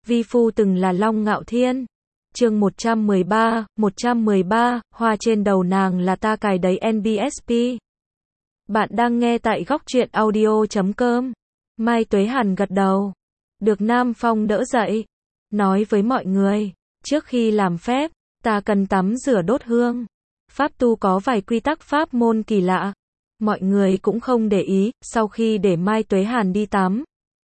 vi phu từng là Long Ngạo Thiên. Chương 113, hoa trên đầu nàng là ta cài đấy NBSP. Bạn đang nghe tại góc truyện audio.com. Mai Tuế Hàn gật đầu. Được Nam Phong đỡ dậy. Nói với mọi người, trước khi làm phép, ta cần tắm rửa đốt hương. Pháp tu có vài quy tắc pháp môn kỳ lạ. Mọi người cũng không để ý, sau khi để Mai Tuế Hàn đi tắm.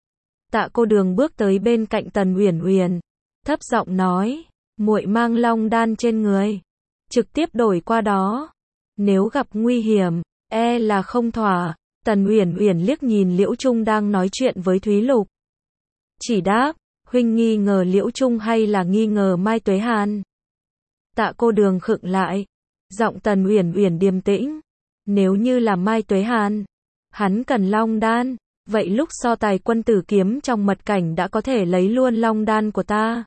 Tạ Cô Đường bước tới bên cạnh Tần Uyển Uyển, thấp giọng nói, muội mang long đan trên người, trực tiếp đổi qua đó. Nếu gặp nguy hiểm, e là không thỏa. Tần Uyển Uyển liếc nhìn Liễu Trung đang nói chuyện với Thúy Lục. Chỉ đáp, huynh nghi ngờ Liễu Trung hay là nghi ngờ Mai Tuế Hàn? Tạ Cô Đường khựng lại, giọng Tần Uyển Uyển điềm tĩnh. Nếu như là Mai Tuế Hàn, hắn cần long đan, vậy lúc so tài quân tử kiếm trong mật cảnh đã có thể lấy luôn long đan của ta.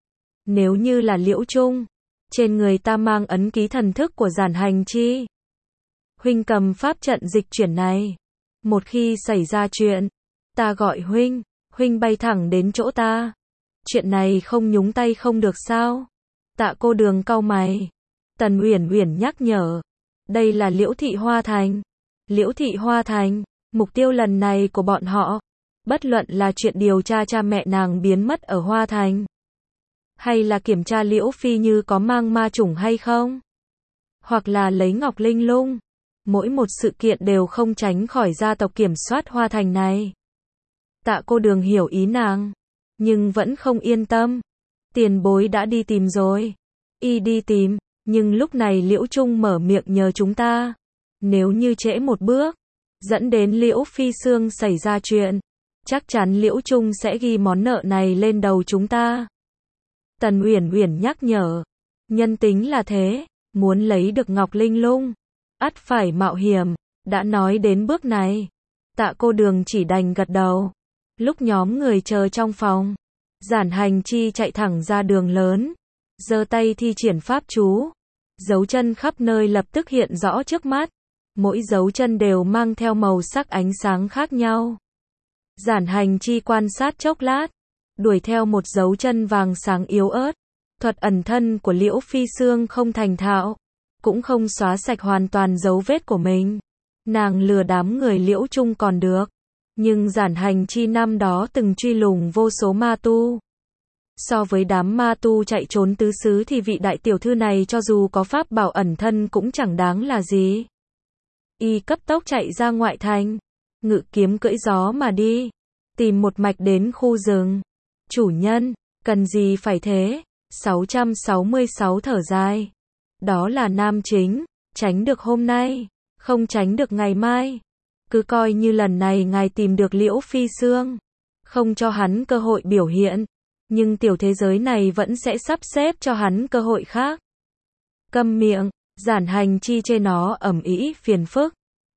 Nếu như là Liễu Trung, trên người ta mang ấn ký thần thức của Giản Hành Chi. Huynh cầm pháp trận dịch chuyển này. Một khi xảy ra chuyện, ta gọi huynh, huynh bay thẳng đến chỗ ta. Chuyện này không nhúng tay không được sao? Tạ Cô Đường cau mày. Tần Uyển Uyển nhắc nhở. Đây là Liễu Thị Hoa Thành. Liễu Thị Hoa Thành, mục tiêu lần này của bọn họ, bất luận là chuyện điều tra cha mẹ nàng biến mất ở Hoa Thành, hay là kiểm tra Liễu Phi Như có mang ma chủng hay không, hoặc là lấy Ngọc Linh Lung, mỗi một sự kiện đều không tránh khỏi gia tộc kiểm soát Hoa Thành này. Tạ Cô Đường hiểu ý nàng, nhưng vẫn không yên tâm. Tiền bối đã đi tìm rồi. Y đi tìm, nhưng lúc này Liễu Trung mở miệng nhờ chúng ta. Nếu như trễ một bước, dẫn đến Liễu Phi Sương xảy ra chuyện, chắc chắn Liễu Trung sẽ ghi món nợ này lên đầu chúng ta. Tần Uyển Uyển nhắc nhở, nhân tính là thế, muốn lấy được Ngọc Linh Lung, ắt phải mạo hiểm, đã nói đến bước này. Tạ Cô Đường chỉ đành gật đầu. Lúc nhóm người chờ trong phòng, Giản Hành Chi chạy thẳng ra đường lớn, giơ tay thi triển pháp chú, dấu chân khắp nơi lập tức hiện rõ trước mắt. Mỗi dấu chân đều mang theo màu sắc ánh sáng khác nhau. Giản Hành Chi quan sát chốc lát, đuổi theo một dấu chân vàng sáng yếu ớt. Thuật ẩn thân của Liễu Phi Sương không thành thạo, cũng không xóa sạch hoàn toàn dấu vết của mình. Nàng lừa đám người Liễu Trung còn được, nhưng Giản Hành Chi năm đó từng truy lùng vô số ma tu. So với đám ma tu chạy trốn tứ xứ thì vị đại tiểu thư này cho dù có pháp bảo ẩn thân cũng chẳng đáng là gì. Y cấp tốc chạy ra ngoại thành, ngự kiếm cưỡi gió mà đi, tìm một mạch đến khu rừng. Chủ nhân, cần gì phải thế? 666 thở dài. Đó là nam chính, tránh được hôm nay, không tránh được ngày mai. Cứ coi như lần này ngài tìm được Liễu Phi Sương, không cho hắn cơ hội biểu hiện, nhưng tiểu thế giới này vẫn sẽ sắp xếp cho hắn cơ hội khác. Câm miệng. Giản Hành Chi chê nó ầm ĩ phiền phức.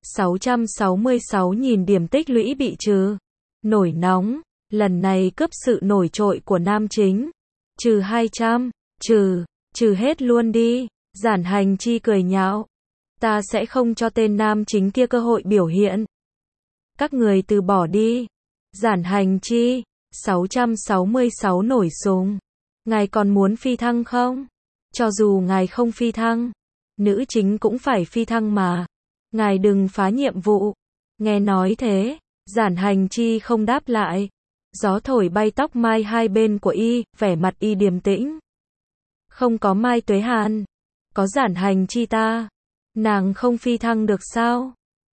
666 nhìn điểm tích lũy bị trừ. Nổi nóng, lần này cướp sự nổi trội của nam chính. Trừ 200, trừ hết luôn đi. Giản Hành Chi cười nhạo. Ta sẽ không cho tên nam chính kia cơ hội biểu hiện. Các người từ bỏ đi. Giản Hành Chi, 666 nổi súng. Ngài còn muốn phi thăng không? Cho dù ngài không phi thăng, nữ chính cũng phải phi thăng mà. Ngài đừng phá nhiệm vụ. Nghe nói thế, Giản Hành Chi không đáp lại. Gió thổi bay tóc mai hai bên của y, vẻ mặt y điềm tĩnh. Không có Mai Tuế Hàn, có Giản Hành Chi ta. Nàng không phi thăng được sao?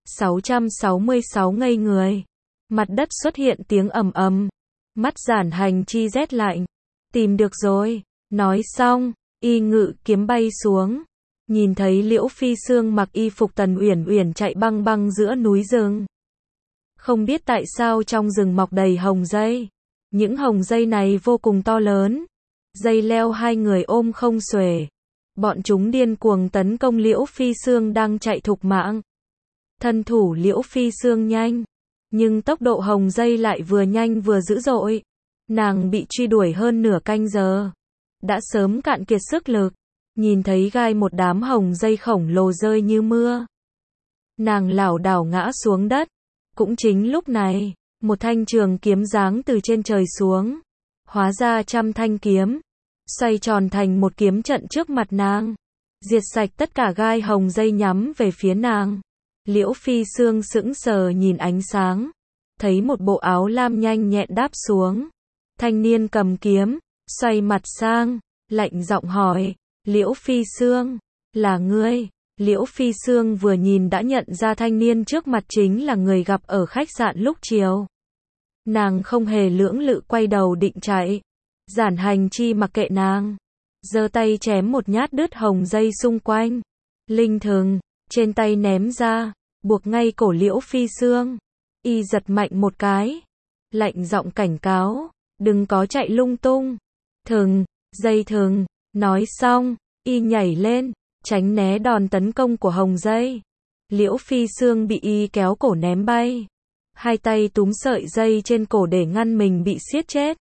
666 ngây người. Mặt đất xuất hiện tiếng ầm ầm. Mắt Giản Hành Chi rét lạnh. Tìm được rồi. Nói xong, y ngự kiếm bay xuống. Nhìn thấy Liễu Phi Sương mặc y phục Tần Uyển Uyển chạy băng băng giữa núi rừng. Không biết tại sao trong rừng mọc đầy hồng dây. Những hồng dây này vô cùng to lớn. Dây leo hai người ôm không xuể. Bọn chúng điên cuồng tấn công Liễu Phi Sương đang chạy thục mạng. Thân thủ Liễu Phi Sương nhanh, nhưng tốc độ hồng dây lại vừa nhanh vừa dữ dội. Nàng bị truy đuổi hơn nửa canh giờ, đã sớm cạn kiệt sức lực. Nhìn thấy gai một đám hồng dây khổng lồ rơi như mưa, nàng lảo đảo ngã xuống đất. Cũng chính lúc này, một thanh trường kiếm giáng từ trên trời xuống. hóa ra trăm thanh kiếm, xoay tròn thành một kiếm trận trước mặt nàng, diệt sạch tất cả gai hồng dây nhắm về phía nàng. Liễu Phi Sương sững sờ nhìn ánh sáng, thấy một bộ áo lam nhanh nhẹn đáp xuống. Thanh niên cầm kiếm, xoay mặt sang, lạnh giọng hỏi, Liễu Phi Sương, là ngươi? Liễu Phi Sương vừa nhìn đã nhận ra thanh niên trước mặt chính là người gặp ở khách sạn lúc chiều. Nàng không hề lưỡng lự quay đầu định chạy. Giản Hành Chi mặc kệ nàng, giơ tay chém một nhát đứt hồng dây xung quanh. Linh thừng, trên tay ném ra, buộc ngay cổ Liễu Phi Sương. Y giật mạnh một cái, lạnh giọng cảnh cáo, đừng có chạy lung tung. Thừng, dây thừng, nói xong, y nhảy lên, tránh né đòn tấn công của hồng dây. Liễu Phi Sương bị y kéo cổ ném bay. Hai tay túm sợi dây trên cổ để ngăn mình bị siết chết.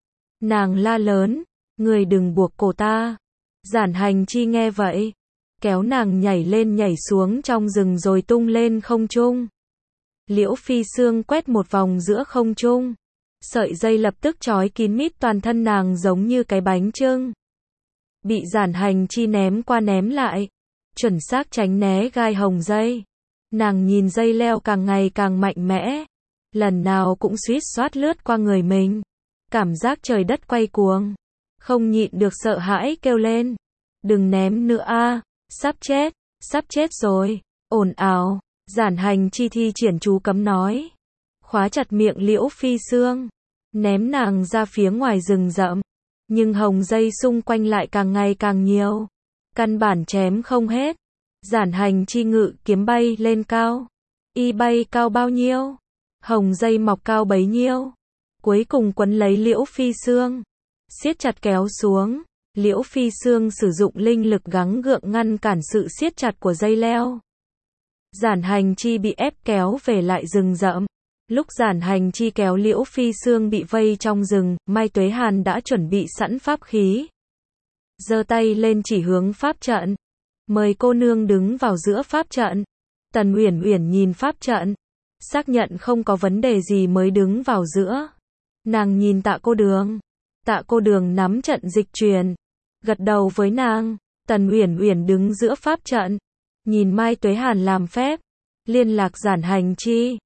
Nàng la lớn, người đừng buộc cổ ta. Giản Hành Chi nghe vậy, kéo nàng nhảy lên nhảy xuống trong rừng rồi tung lên không trung. Liễu Phi Sương quét một vòng giữa không trung. Sợi dây lập tức trói kín mít toàn thân nàng giống như cái bánh chưng. Bị Giản Hành Chi ném qua ném lại, chuẩn xác tránh né gai hồng dây. Nàng nhìn dây leo càng ngày càng mạnh mẽ, lần nào cũng suýt xoát lướt qua người mình. Cảm giác trời đất quay cuồng, không nhịn được sợ hãi kêu lên. Đừng ném nữa a, sắp chết rồi. Ồn ào, Giản Hành Chi thi triển chú cấm nói, khóa chặt miệng Liễu Phi Sương, ném nàng ra phía ngoài rừng rậm. Nhưng hồng dây xung quanh lại càng ngày càng nhiều, căn bản chém không hết. Giản Hành Chi ngự kiếm bay lên cao. Y bay cao bao nhiêu, hồng dây mọc cao bấy nhiêu. Cuối cùng quấn lấy Liễu Phi Sương, siết chặt kéo xuống. Liễu Phi Sương sử dụng linh lực gắng gượng ngăn cản sự siết chặt của dây leo. Giản Hành Chi bị ép kéo về lại rừng rậm. Lúc Giản Hành Chi kéo Liễu Phi Sương bị vây trong rừng, Mai Tuế Hàn đã chuẩn bị sẵn pháp khí. Giơ tay lên chỉ hướng pháp trận. Mời cô nương đứng vào giữa pháp trận. Tần Uyển Uyển nhìn pháp trận, xác nhận không có vấn đề gì mới đứng vào giữa. Nàng nhìn Tạ Cô Đường. Tạ Cô Đường nắm trận dịch truyền, gật đầu với nàng. Tần Uyển Uyển đứng giữa pháp trận, nhìn Mai Tuế Hàn làm phép, liên lạc Giản Hành Chi.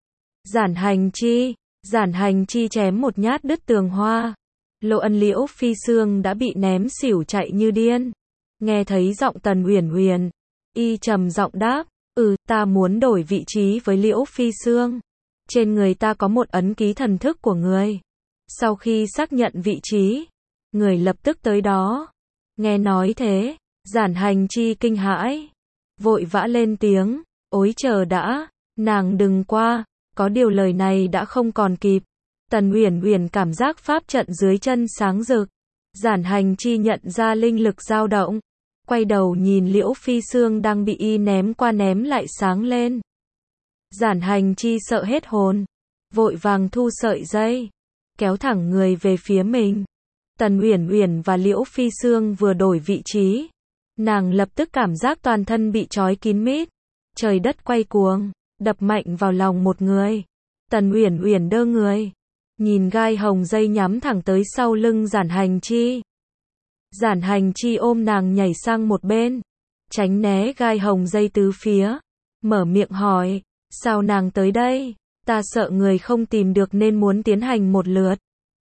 Giản Hành Chi chém một nhát đứt tường hoa. Lộ Ân Liễu Phi Sương đã bị ném xỉu chạy như điên. Nghe thấy giọng Tần Uyển Uyển, y trầm giọng đáp, ta muốn đổi vị trí với Liễu Phi Sương. Trên người ta có một ấn ký thần thức của người. Sau khi xác nhận vị trí, người lập tức tới đó. Nghe nói thế, Giản Hành Chi kinh hãi, vội vã lên tiếng, ối chờ đã, nàng đừng qua. Có điều lời này đã không còn kịp. Tần Uyển Uyển cảm giác pháp trận dưới chân sáng rực. Giản Hành Chi nhận ra linh lực dao động, quay đầu nhìn Liễu Phi Sương đang bị y ném qua ném lại sáng lên. Giản Hành Chi sợ hết hồn, vội vàng thu sợi dây, kéo thẳng người về phía mình. Tần Uyển Uyển và Liễu Phi Sương vừa đổi vị trí, nàng lập tức cảm giác toàn thân bị trói kín mít, trời đất quay cuồng, đập mạnh vào lòng một người. Tần Uyển Uyển đơ người, nhìn gai hồng dây nhắm thẳng tới sau lưng Giản Hành Chi. Giản Hành Chi ôm nàng nhảy sang một bên, tránh né gai hồng dây tứ phía, mở miệng hỏi, sao nàng tới đây? Ta sợ người không tìm được nên muốn tiến hành một lượt.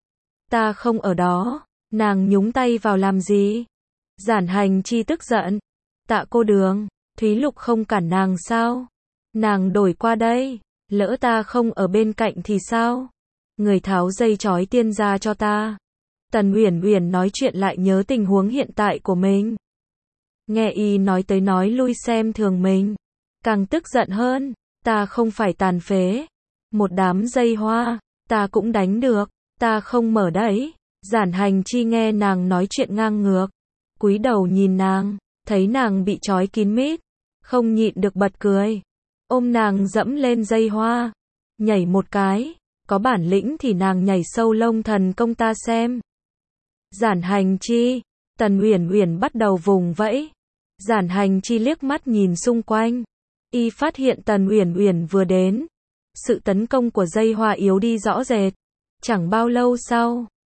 Ta không ở đó, nàng nhúng tay vào làm gì? Giản Hành Chi tức giận, Tạ Cô Đường, Thúy Lục không cản nàng sao? Nàng đổi qua đây, lỡ ta không ở bên cạnh thì sao? Người tháo dây trói tiên ra cho ta. Tần Uyển Uyển nói chuyện lại nhớ tình huống hiện tại của mình. Nghe y nói tới nói lui xem thường mình, càng tức giận hơn. Ta không phải tàn phế, một đám dây hoa, ta cũng đánh được, ta không mở đấy. Giản Hành Chi nghe nàng nói chuyện ngang ngược, cúi đầu nhìn nàng, thấy nàng bị trói kín mít, không nhịn được bật cười, ôm nàng dẫm lên dây hoa, nhảy một cái, có bản lĩnh thì nàng nhảy sâu lông thần công ta xem. Giản Hành Chi, Tần Uyển Uyển bắt đầu vùng vẫy. Giản Hành Chi liếc mắt nhìn xung quanh, y phát hiện Tần Uyển Uyển vừa đến, sự tấn công của dây hoa yếu đi rõ rệt. Chẳng bao lâu sau,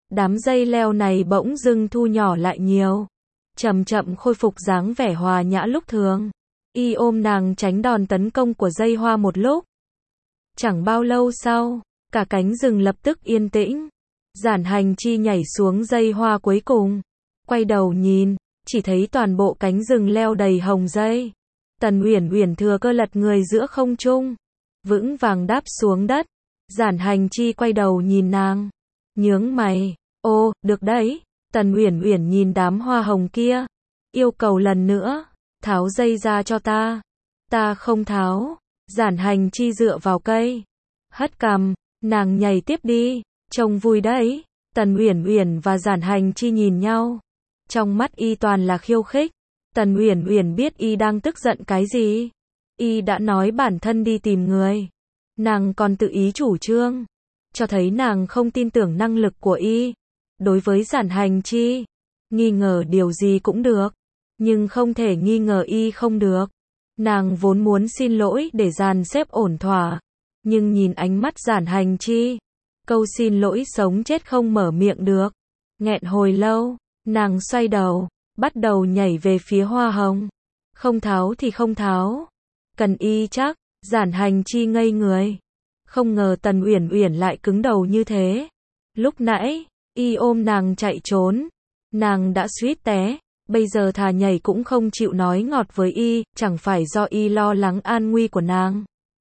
Đám dây leo này bỗng dưng thu nhỏ lại nhiều, chậm chậm khôi phục dáng vẻ hòa nhã lúc thường. Y ôm nàng tránh đòn tấn công của dây hoa một lúc. Chẳng bao lâu sau, cả cánh rừng lập tức yên tĩnh. Giản Hành Chi nhảy xuống dây hoa cuối cùng, quay đầu nhìn, chỉ thấy toàn bộ cánh rừng leo đầy hồng dây. Tần Uyển Uyển thừa cơ lật người giữa không trung, vững vàng đáp xuống đất. Giản Hành Chi quay đầu nhìn nàng, nhướng mày, "Ô, được đấy." Tần Uyển Uyển nhìn đám hoa hồng kia, yêu cầu lần nữa, "Tháo dây ra cho ta." "Ta không tháo." Giản Hành Chi dựa vào cây, hất cằm, "Nàng nhảy tiếp đi, trông vui đấy." Tần Uyển Uyển và Giản Hành Chi nhìn nhau, trong mắt y toàn là khiêu khích. Tần Uyển Uyển biết y đang tức giận cái gì. Y đã nói bản thân đi tìm người, nàng còn tự ý chủ trương, cho thấy nàng không tin tưởng năng lực của y. Đối với Giản Hành Chi, nghi ngờ điều gì cũng được, nhưng không thể nghi ngờ y không được. Nàng vốn muốn xin lỗi để dàn xếp ổn thỏa, nhưng nhìn ánh mắt Giản Hành Chi, câu xin lỗi sống chết không mở miệng được. Nghẹn hồi lâu, nàng xoay đầu, bắt đầu nhảy về phía hoa hồng. "Không tháo thì không tháo." "Cần y chắc." Giản Hành Chi ngây người, không ngờ Tần Uyển Uyển lại cứng đầu như thế. Lúc nãy, y ôm nàng chạy trốn, nàng đã suýt té, bây giờ thà nhảy cũng không chịu nói ngọt với y, chẳng phải do y lo lắng an nguy của nàng.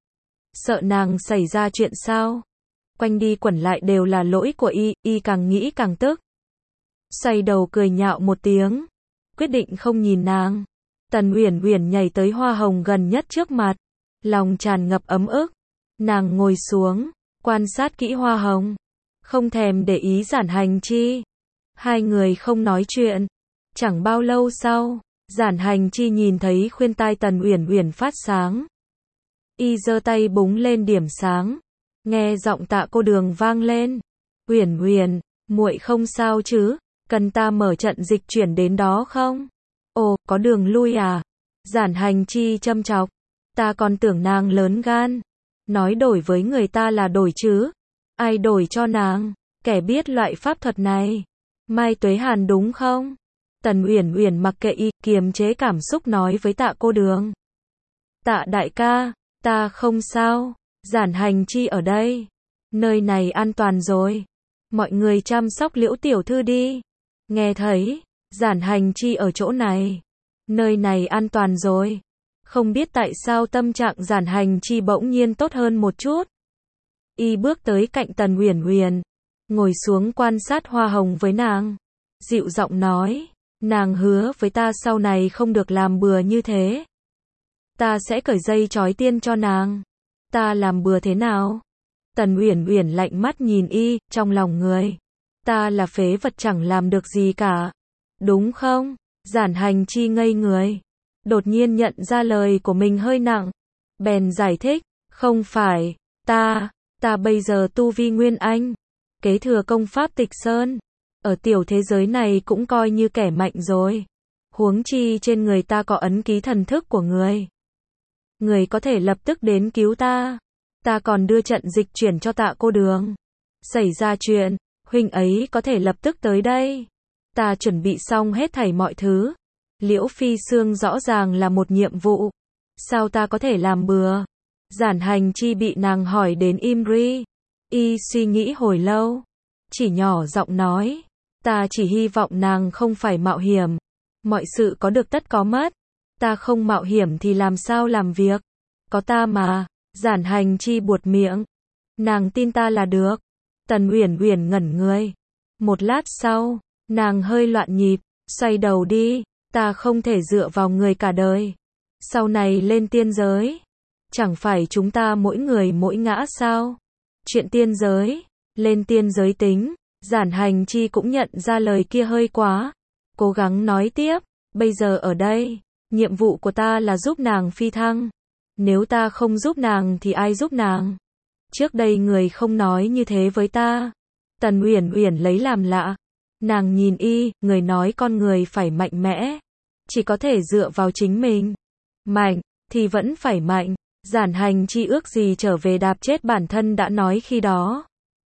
Sợ nàng xảy ra chuyện sao? Quanh đi quẩn lại đều là lỗi của y càng nghĩ càng tức. Xoay đầu cười nhạo một tiếng, quyết định không nhìn nàng. Tần Uyển Uyển nhảy tới hoa hồng gần nhất trước mặt, lòng tràn ngập ấm ức. Nàng ngồi xuống, quan sát kỹ hoa hồng, không thèm để ý Giản Hành Chi. Hai người không nói chuyện. Chẳng bao lâu sau, Giản Hành Chi nhìn thấy khuyên tai Tần Uyển Uyển phát sáng. Y giơ tay búng lên điểm sáng, nghe giọng Tạ Cô Đường vang lên. "Uyển Uyển, muội không sao chứ? Cần ta mở trận dịch chuyển đến đó không?" "Ồ, có đường lui à?" Giản Hành Chi châm chọc. "Ta còn tưởng nàng lớn gan, nói đổi với người ta là đổi chứ. Ai đổi cho nàng? Kẻ biết loại pháp thuật này. Mai Tuế Hàn đúng không?" Tần Uyển Uyển mặc kệ y, kiềm chế cảm xúc nói với Tạ Cô Đường. "Tạ đại ca, ta không sao. Giản Hành Chi ở đây. Nơi này an toàn rồi. Mọi người chăm sóc Liễu tiểu thư đi." Nghe thấy, Giản Hành Chi ở chỗ này. Nơi này an toàn rồi. Không biết tại sao tâm trạng Giản Hành Chi bỗng nhiên tốt hơn một chút. Y bước tới cạnh Tần Uyển Uyển, ngồi xuống quan sát hoa hồng với nàng. Dịu giọng nói, "Nàng hứa với ta sau này không được làm bừa như thế. Ta sẽ cởi dây trói tiên cho nàng." "Ta làm bừa thế nào?" Tần Uyển Uyển lạnh mắt nhìn y, trong lòng người. "Ta là phế vật chẳng làm được gì cả. Đúng không?" Giản Hành Chi ngây người, đột nhiên nhận ra lời của mình hơi nặng. Bèn giải thích, "Không phải, ta bây giờ tu vi Nguyên Anh, kế thừa công pháp Tịch Sơn. Ở tiểu thế giới này cũng coi như kẻ mạnh rồi. Huống chi trên người ta có ấn ký thần thức của người. Người có thể lập tức đến cứu ta. Ta còn đưa trận dịch chuyển cho Tạ Cô Đường. Xảy ra chuyện, huynh ấy có thể lập tức tới đây. Ta chuẩn bị xong hết thảy mọi thứ. Liễu Phi Sương rõ ràng là một nhiệm vụ. Sao ta có thể làm bừa?" Giản Hành Chi bị nàng hỏi đến im ri. Y suy nghĩ hồi lâu, chỉ nhỏ giọng nói, "Ta chỉ hy vọng nàng không phải mạo hiểm. Mọi sự có được tất có mất. Ta không mạo hiểm thì làm sao làm việc? Có ta mà." Giản Hành Chi buột miệng. "Nàng tin ta là được." Tần Uyển Uyển ngẩn người. Một lát sau, nàng hơi loạn nhịp, "Xoay đầu đi, ta không thể dựa vào người cả đời. Sau này lên tiên giới, chẳng phải chúng ta mỗi người mỗi ngã sao? Chuyện tiên giới, lên tiên giới tính." Giản Hành Chi cũng nhận ra lời kia hơi quá, cố gắng nói tiếp, "Bây giờ ở đây, nhiệm vụ của ta là giúp nàng phi thăng. Nếu ta không giúp nàng thì ai giúp nàng? Trước đây người không nói như thế với ta." Tần Uyển Uyển lấy làm lạ. Nàng nhìn y, người nói con người phải mạnh mẽ, chỉ có thể dựa vào chính mình. Mạnh, thì vẫn phải mạnh. Giản Hành Chi ước gì trở về đạp chết bản thân đã nói khi đó.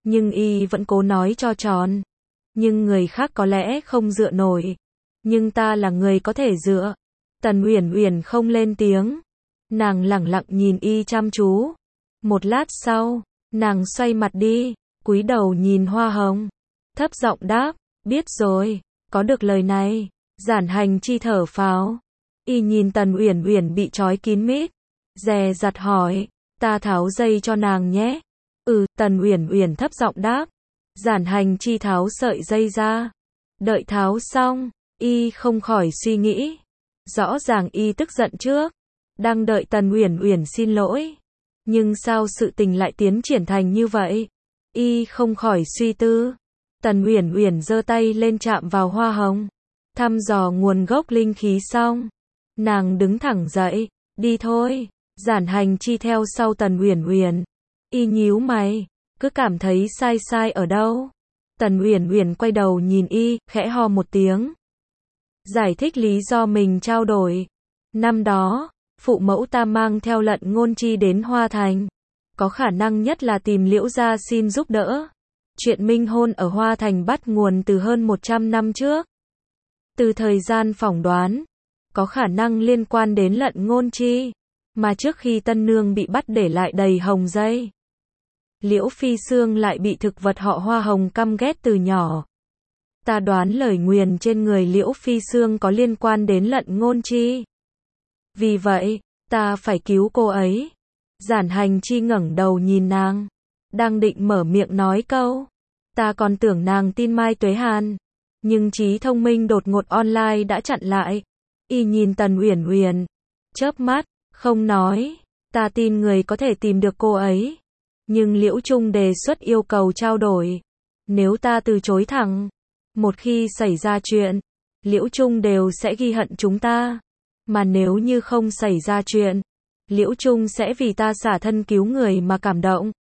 Nhưng y vẫn cố nói cho tròn. Nhưng người khác có lẽ không dựa nổi. Nhưng ta là người có thể dựa. Tần Uyển Uyển không lên tiếng. Nàng lẳng lặng nhìn y chăm chú. Một lát sau, nàng xoay mặt đi, cúi đầu nhìn Hoa Hồng. Thấp giọng đáp, biết rồi, có được lời này. Giản Hành Chi thở phào. Y nhìn Tần Uyển Uyển bị trói kín mít. Dè dặt hỏi, ta tháo dây cho nàng nhé. Tần Uyển Uyển thấp giọng đáp. Giản Hành Chi tháo sợi dây ra. Đợi tháo xong, y không khỏi suy nghĩ. Rõ ràng y tức giận trước. Đang đợi Tần Uyển Uyển xin lỗi. Nhưng sao sự tình lại tiến triển thành như vậy? Y không khỏi suy tư. Tần Uyển Uyển giơ tay lên chạm vào Hoa Hồng. Thăm dò nguồn gốc linh khí xong. Nàng đứng thẳng dậy. Đi thôi. Giản Hành Chi theo sau Tần Uyển Uyển. Y nhíu mày. Cứ cảm thấy sai sai ở đâu. Tần Uyển Uyển quay đầu nhìn y, khẽ ho một tiếng. Giải thích lý do mình trao đổi. Năm đó, phụ mẫu ta mang theo Lận Ngôn Chi đến Hoa Thành. Có khả năng nhất là tìm Liễu gia xin giúp đỡ. Chuyện minh hôn ở Hoa Thành bắt nguồn từ hơn 100 năm trước. Từ thời gian phỏng đoán, có khả năng liên quan đến Lận Ngôn Chi. Mà trước khi tân nương bị bắt để lại đầy hồng dây. Liễu Phi Sương lại bị thực vật họ Hoa Hồng căm ghét từ nhỏ. Ta đoán lời nguyền trên người Liễu Phi Sương có liên quan đến Lận Ngôn Chi. Vì vậy, ta phải cứu cô ấy. Giản Hành Chi ngẩng đầu nhìn nàng. Đang định mở miệng nói câu. Ta còn tưởng nàng tin Mai Tuế Hàn. Nhưng trí thông minh đột ngột online đã chặn lại. Y nhìn Tần Uyển Uyển. Chớp mắt, không nói. Ta tin người có thể tìm được cô ấy. Nhưng Liễu Trung đề xuất yêu cầu trao đổi. Nếu ta từ chối thẳng. Một khi xảy ra chuyện, Liễu Trung đều sẽ ghi hận chúng ta. Mà nếu như không xảy ra chuyện, Liễu Trung sẽ vì ta xả thân cứu người mà cảm động.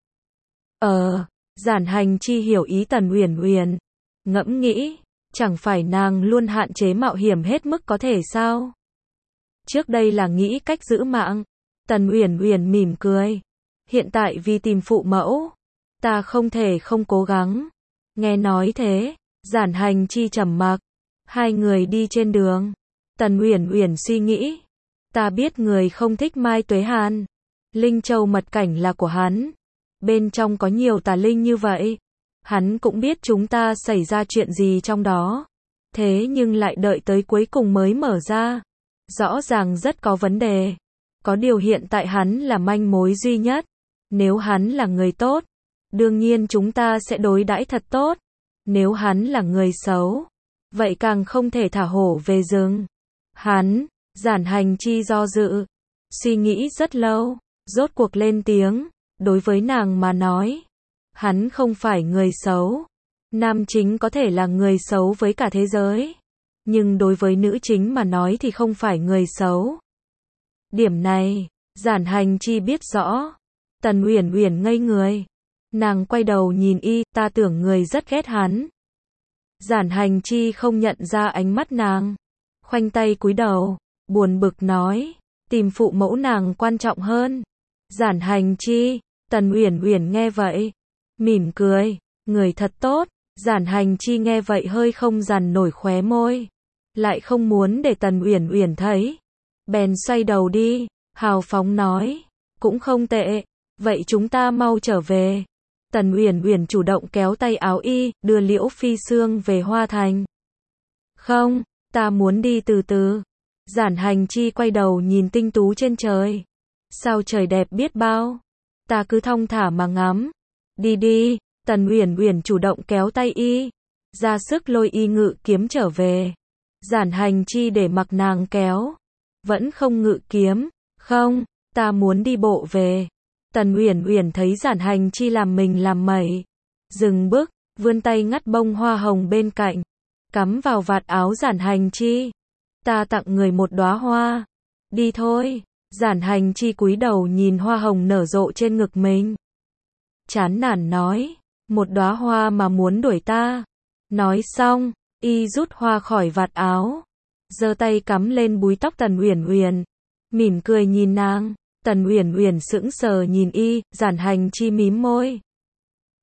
Giản Hành Chi hiểu ý Tần Uyển Uyển. Ngẫm nghĩ, chẳng phải nàng luôn hạn chế mạo hiểm hết mức có thể sao? Trước đây là nghĩ cách giữ mạng. Tần Uyển Uyển mỉm cười. Hiện tại vì tìm phụ mẫu, ta không thể không cố gắng. Nghe nói thế, Giản Hành Chi trầm mặc. Hai người đi trên đường. Tần Uyển Uyển suy nghĩ. Ta biết người không thích Mai Tuế Hàn. Linh Châu mật cảnh là của hắn. Bên trong có nhiều tà linh như vậy. Hắn cũng biết chúng ta xảy ra chuyện gì trong đó. Thế nhưng lại đợi tới cuối cùng mới mở ra. Rõ ràng rất có vấn đề. Có điều hiện tại hắn là manh mối duy nhất. Nếu hắn là người tốt, đương nhiên chúng ta sẽ đối đãi thật tốt. Nếu hắn là người xấu, vậy càng không thể thả hổ về rừng. Giản Hành Chi do dự, suy nghĩ rất lâu, rốt cuộc lên tiếng. Đối với nàng mà nói, hắn không phải người xấu. Nam chính có thể là người xấu với cả thế giới. Nhưng đối với nữ chính mà nói thì không phải người xấu. Điểm này, Giản Hành Chi biết rõ. Tần Uyển Uyển ngây người. Nàng quay đầu nhìn y, ta tưởng người rất ghét hắn. Giản Hành Chi không nhận ra ánh mắt nàng. Khoanh tay cúi đầu, buồn bực nói, tìm phụ mẫu nàng quan trọng hơn. Giản Hành Chi, Tần Uyển Uyển nghe vậy, mỉm cười, người thật tốt. Giản Hành Chi nghe vậy hơi không dằn nổi khóe môi, lại không muốn để Tần Uyển Uyển thấy. Bèn xoay đầu đi, hào phóng nói, cũng không tệ, vậy chúng ta mau trở về. Tần Uyển Uyển chủ động kéo tay áo y, đưa Liễu Phi Sương về Hoa Thành. Không, ta muốn đi từ từ. Giản Hành Chi quay đầu nhìn tinh tú trên trời. Sao trời đẹp biết bao. Ta cứ thong thả mà ngắm. Đi đi. Tần Uyển Uyển chủ động kéo tay y, ra sức lôi y ngự kiếm trở về. Giản Hành Chi để mặc nàng kéo, vẫn không ngự kiếm. Không, ta muốn đi bộ về. Tần Uyển Uyển thấy Giản Hành Chi làm mình làm mẩy, dừng bước, vươn tay ngắt bông hoa hồng bên cạnh, cắm vào vạt áo Giản Hành Chi. Ta tặng người một đóa hoa. Đi thôi. Giản Hành Chi cúi đầu nhìn hoa hồng nở rộ trên ngực mình, chán nản nói, một đóa hoa mà muốn đuổi ta. Nói xong, y rút hoa khỏi vạt áo, giơ tay cắm lên búi tóc Tần Uyển Uyển, mỉm cười nhìn nàng. Tần Uyển Uyển sững sờ nhìn y, Giản Hành Chi mím môi.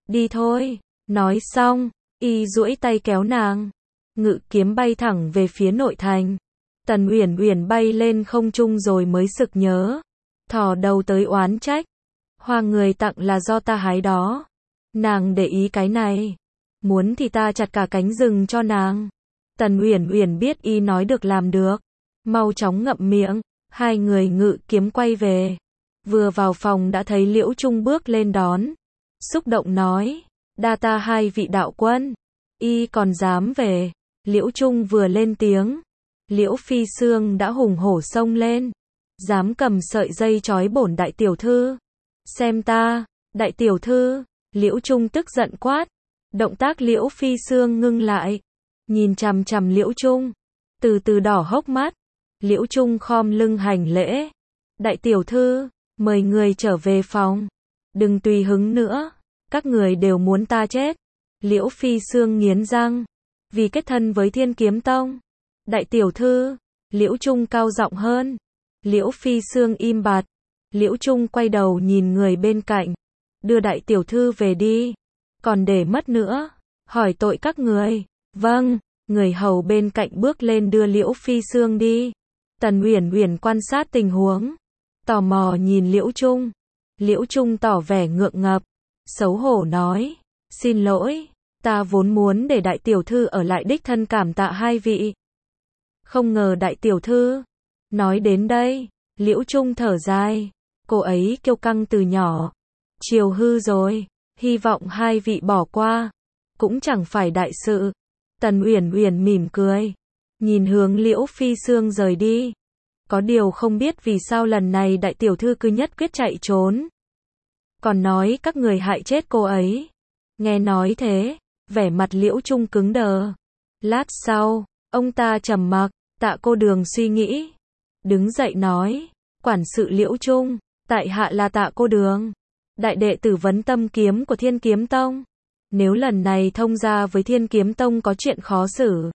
Đi thôi. Nói xong, y duỗi tay kéo nàng. Ngự kiếm bay thẳng về phía nội thành. Tần Uyển Uyển bay lên không trung rồi mới sực nhớ. Thò đầu tới oán trách. Hoa người tặng là do ta hái đó. Nàng để ý cái này. Muốn thì ta chặt cả cánh rừng cho nàng. Tần Uyển Uyển biết y nói được làm được. Mau chóng ngậm miệng. Hai người ngự kiếm quay về. Vừa vào phòng đã thấy Liễu Trung bước lên đón. Xúc động nói. Đa ta hai vị đạo quân. Y còn dám về. Liễu Trung vừa lên tiếng. Liễu Phi Sương đã hùng hổ xông lên. Dám cầm sợi dây trói bổn đại tiểu thư. Xem ta, đại tiểu thư. Liễu Trung tức giận quát. Động tác Liễu Phi Sương ngưng lại. Nhìn chằm chằm Liễu Trung. Từ từ đỏ hốc mắt. Liễu Trung khom lưng hành lễ. Đại tiểu thư, mời người trở về phòng. Đừng tùy hứng nữa. Các người đều muốn ta chết. Liễu Phi Sương nghiến răng. Vì kết thân với Thiên Kiếm Tông. Đại tiểu thư. Liễu Trung cao giọng hơn. Liễu Phi Sương im bặt. Liễu Trung quay đầu nhìn người bên cạnh. Đưa đại tiểu thư về đi. Còn để mất nữa. Hỏi tội các người. Vâng. Người hầu bên cạnh bước lên đưa Liễu Phi Sương đi. Tần Uyển Uyển quan sát tình huống. Tò mò nhìn Liễu Trung. Liễu Trung tỏ vẻ ngượng ngập. Xấu hổ nói. Xin lỗi. Ta vốn muốn để đại tiểu thư ở lại đích thân cảm tạ hai vị. Không ngờ đại tiểu thư. Nói đến đây. Liễu Trung thở dài. Cô ấy kiêu căng từ nhỏ. Chiều hư rồi. Hy vọng hai vị bỏ qua. Cũng chẳng phải đại sự. Tần Uyển Uyển mỉm cười. Nhìn hướng Liễu Phi Sương rời đi. Có điều không biết vì sao lần này đại tiểu thư cứ nhất quyết chạy trốn. Còn nói các người hại chết cô ấy. Nghe nói thế, vẻ mặt Liễu Trung cứng đờ. Lát sau, ông ta trầm mặc. Tạ cô đường suy nghĩ. Đứng dậy nói. Quản sự Liễu Trung, tại hạ là Tạ cô đường. Đại đệ tử vấn tâm kiếm của Thiên Kiếm Tông. Nếu lần này thông gia với Thiên Kiếm Tông có chuyện khó xử.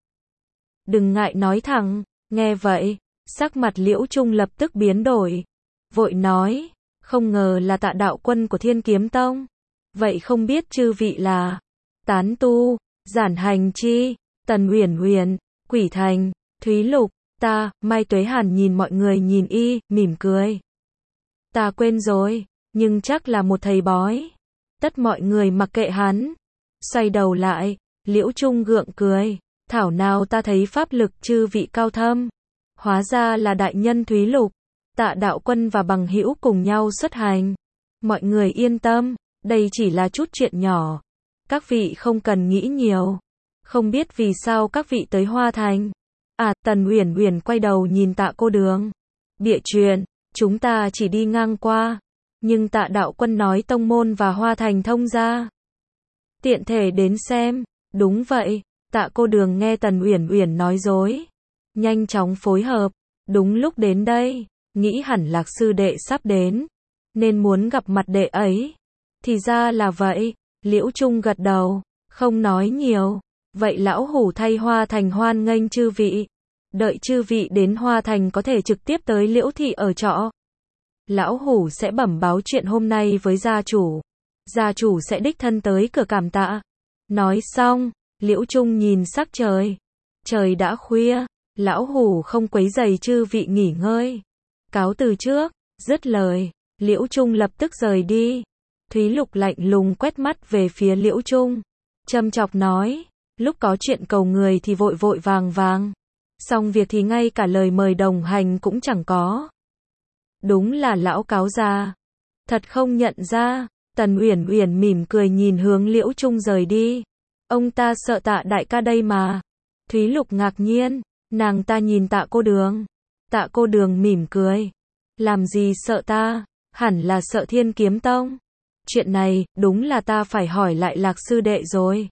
Đừng ngại nói thẳng. Nghe vậy, sắc mặt Liễu Trung lập tức biến đổi. Vội nói. Không ngờ là Tạ đạo quân của Thiên Kiếm Tông. Vậy không biết chư vị là Tán Tu, Giản Hành Chi, Tần Uyển Uyển, Quỷ Thành, Thúy Lục. Ta, Mai Tuế Hàn nhìn mọi người nhìn y, mỉm cười. Ta quên rồi, nhưng chắc là một thầy bói. Tất mọi người mặc kệ hắn. Xoay đầu lại, Liễu Trung gượng cười. Thảo nào ta thấy pháp lực chư vị cao thâm. Hóa ra là đại nhân Thúy Lục. Tạ đạo quân và bằng hữu cùng nhau xuất hành. Mọi người yên tâm, đây chỉ là chút chuyện nhỏ. Các vị không cần nghĩ nhiều. Không biết vì sao các vị tới Hoa Thành. À, Tần Uyển Uyển quay đầu nhìn Tạ cô đường. Bịa chuyện, chúng ta chỉ đi ngang qua. Nhưng Tạ đạo quân nói tông môn và Hoa Thành thông gia. Tiện thể đến xem. Đúng vậy, Tạ cô đường nghe Tần Uyển Uyển nói dối. Nhanh chóng phối hợp. Đúng lúc đến đây, nghĩ hẳn Lạc sư đệ sắp đến. Nên muốn gặp mặt đệ ấy. Thì ra là vậy. Liễu Trung gật đầu, không nói nhiều. Vậy lão hủ thay Hoa Thành hoan nghênh chư vị. Đợi chư vị đến Hoa Thành có thể trực tiếp tới Liễu thị ở trọ. Lão hủ sẽ bẩm báo chuyện hôm nay với gia chủ. Gia chủ sẽ đích thân tới cửa cảm tạ. Nói xong, Liễu Trung nhìn sắc trời. Trời đã khuya, lão hủ không quấy rầy chư vị nghỉ ngơi. Cáo từ trước, dứt lời, Liễu Trung lập tức rời đi. Thúy Lục lạnh lùng quét mắt về phía Liễu Trung. Châm chọc nói, lúc có chuyện cầu người thì vội vội vàng vàng. Xong việc thì ngay cả lời mời đồng hành cũng chẳng có. Đúng là lão cáo già. Thật không nhận ra. Tần Uyển Uyển mỉm cười nhìn hướng Liễu Trung rời đi. Ông ta sợ Tạ đại ca đây mà. Thúy Lục ngạc nhiên. Nàng ta nhìn Tạ cô đường. Tạ cô đường mỉm cười. Làm gì sợ ta? Hẳn là sợ Thiên Kiếm Tông. Chuyện này, đúng là ta phải hỏi lại Lạc sư đệ rồi.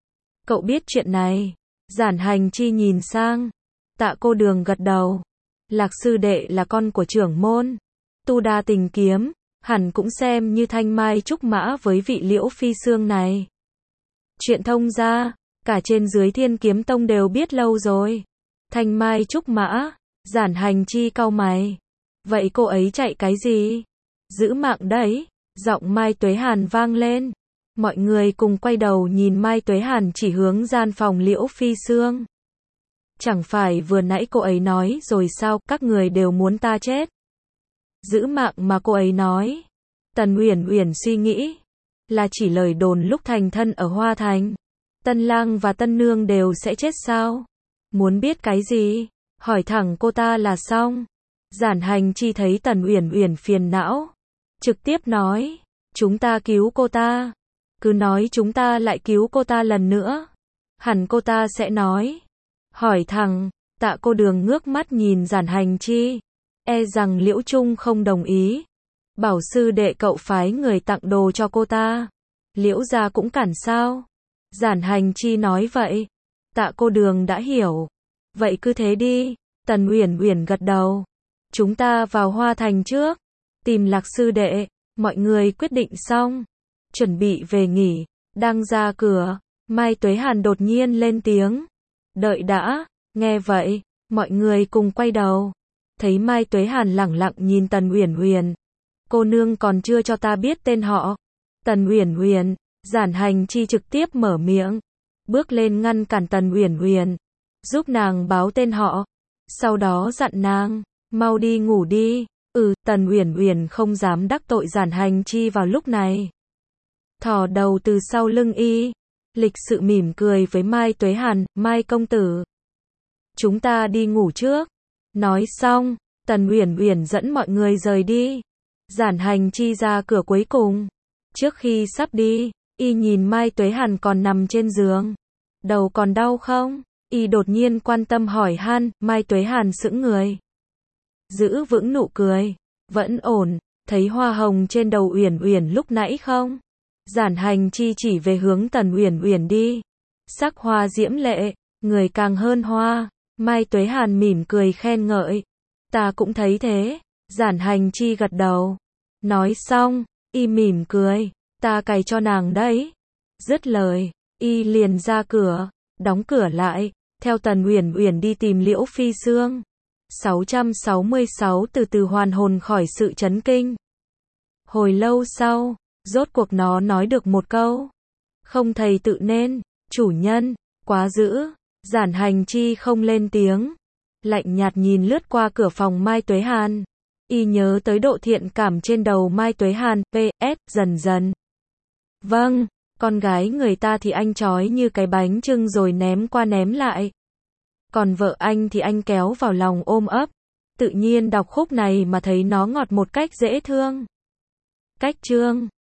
Cậu biết chuyện này. Giản Hành Chi nhìn sang. Tạ cô đường gật đầu. Lạc sư đệ là con của trưởng môn. Tu đa tình kiếm. Hẳn cũng xem như thanh mai trúc mã với vị Liễu Phi Sương này. Chuyện thông ra, cả trên dưới Thiên Kiếm Tông đều biết lâu rồi. Thanh mai trúc mã. Giản Hành Chi cau mày. Vậy cô ấy chạy cái gì? Giữ mạng đấy. Giọng Mai Tuế Hàn vang lên. Mọi người cùng quay đầu nhìn Mai Tuế Hàn chỉ hướng gian phòng Liễu Phi Sương. Chẳng phải vừa nãy cô ấy nói rồi sao, các người đều muốn ta chết. Giữ mạng mà cô ấy nói. Tần Uyển Uyển suy nghĩ, là chỉ lời đồn lúc thành thân ở Hoa Thành. Tân lang và tân nương đều sẽ chết sao? Muốn biết cái gì? Hỏi thẳng cô ta là xong. Giản Hành Chi thấy Tần Uyển Uyển phiền não, trực tiếp nói, chúng ta cứu cô ta. Cứ nói chúng ta lại cứu cô ta lần nữa, hẳn cô ta sẽ nói. Hỏi thẳng, Tạ cô đường ngước mắt nhìn Giản Hành Chi, e rằng Liễu Trung không đồng ý. Bảo sư đệ cậu phái người tặng đồ cho cô ta. Liễu gia cũng cản sao? Giản Hành Chi nói vậy. Tạ cô đường đã hiểu. Vậy cứ thế đi. Tần Uyển Uyển gật đầu. Chúng ta vào Hoa Thành trước, tìm Lạc sư đệ. Mọi người quyết định xong, chuẩn bị về nghỉ. Đang ra cửa, Mai Tuế Hàn đột nhiên lên tiếng. Đợi đã. Nghe vậy, mọi người cùng quay đầu. Thấy Mai Tuế Hàn lẳng lặng nhìn Tần Uyển Uyển. Cô nương còn chưa cho ta biết tên họ. Tần Uyển Uyển. Giản Hành Chi trực tiếp mở miệng, bước lên ngăn cản Tần Uyển Uyển, giúp nàng báo tên họ. Sau đó dặn nàng, mau đi ngủ đi. Tần Uyển Uyển không dám đắc tội Giản Hành Chi vào lúc này. Thò đầu từ sau lưng y, lịch sự mỉm cười với Mai Tuế Hàn, Mai công tử. Chúng ta đi ngủ trước. Nói xong, Tần Uyển Uyển dẫn mọi người rời đi. Giản Hành Chi ra cửa cuối cùng. Trước khi sắp đi, y nhìn Mai Tuế Hàn còn nằm trên giường. Đầu còn đau không? Y đột nhiên quan tâm hỏi han. Mai Tuế Hàn sững người, giữ vững nụ cười. Vẫn ổn. Thấy hoa hồng trên đầu Uyển Uyển lúc nãy không? Giản Hành Chi chỉ về hướng Tần Uyển Uyển đi. Sắc hoa diễm lệ, người càng hơn hoa. Mai Tuế Hàn mỉm cười khen ngợi. Ta cũng thấy thế. Giản Hành Chi gật đầu. Nói xong, y mỉm cười. Ta cày cho nàng đấy. Dứt lời, y liền ra cửa, đóng cửa lại, theo Tần Uyển Uyển đi tìm Liễu Phi Sương. 666 từ từ hoàn hồn khỏi sự chấn kinh. Hồi lâu sau, rốt cuộc nó nói được một câu. Không thầy tự nên, chủ nhân, quá dữ. Giản Hành Chi không lên tiếng, lạnh nhạt nhìn lướt qua cửa phòng Mai Tuế Hàn. Y nhớ tới độ thiện cảm trên đầu Mai Tuế Hàn, PS, dần dần. Vâng, con gái người ta thì anh trói như cái bánh chưng rồi ném qua ném lại. Còn vợ anh thì anh kéo vào lòng ôm ấp. Tự nhiên đọc khúc này mà thấy nó ngọt một cách dễ thương. Cách chương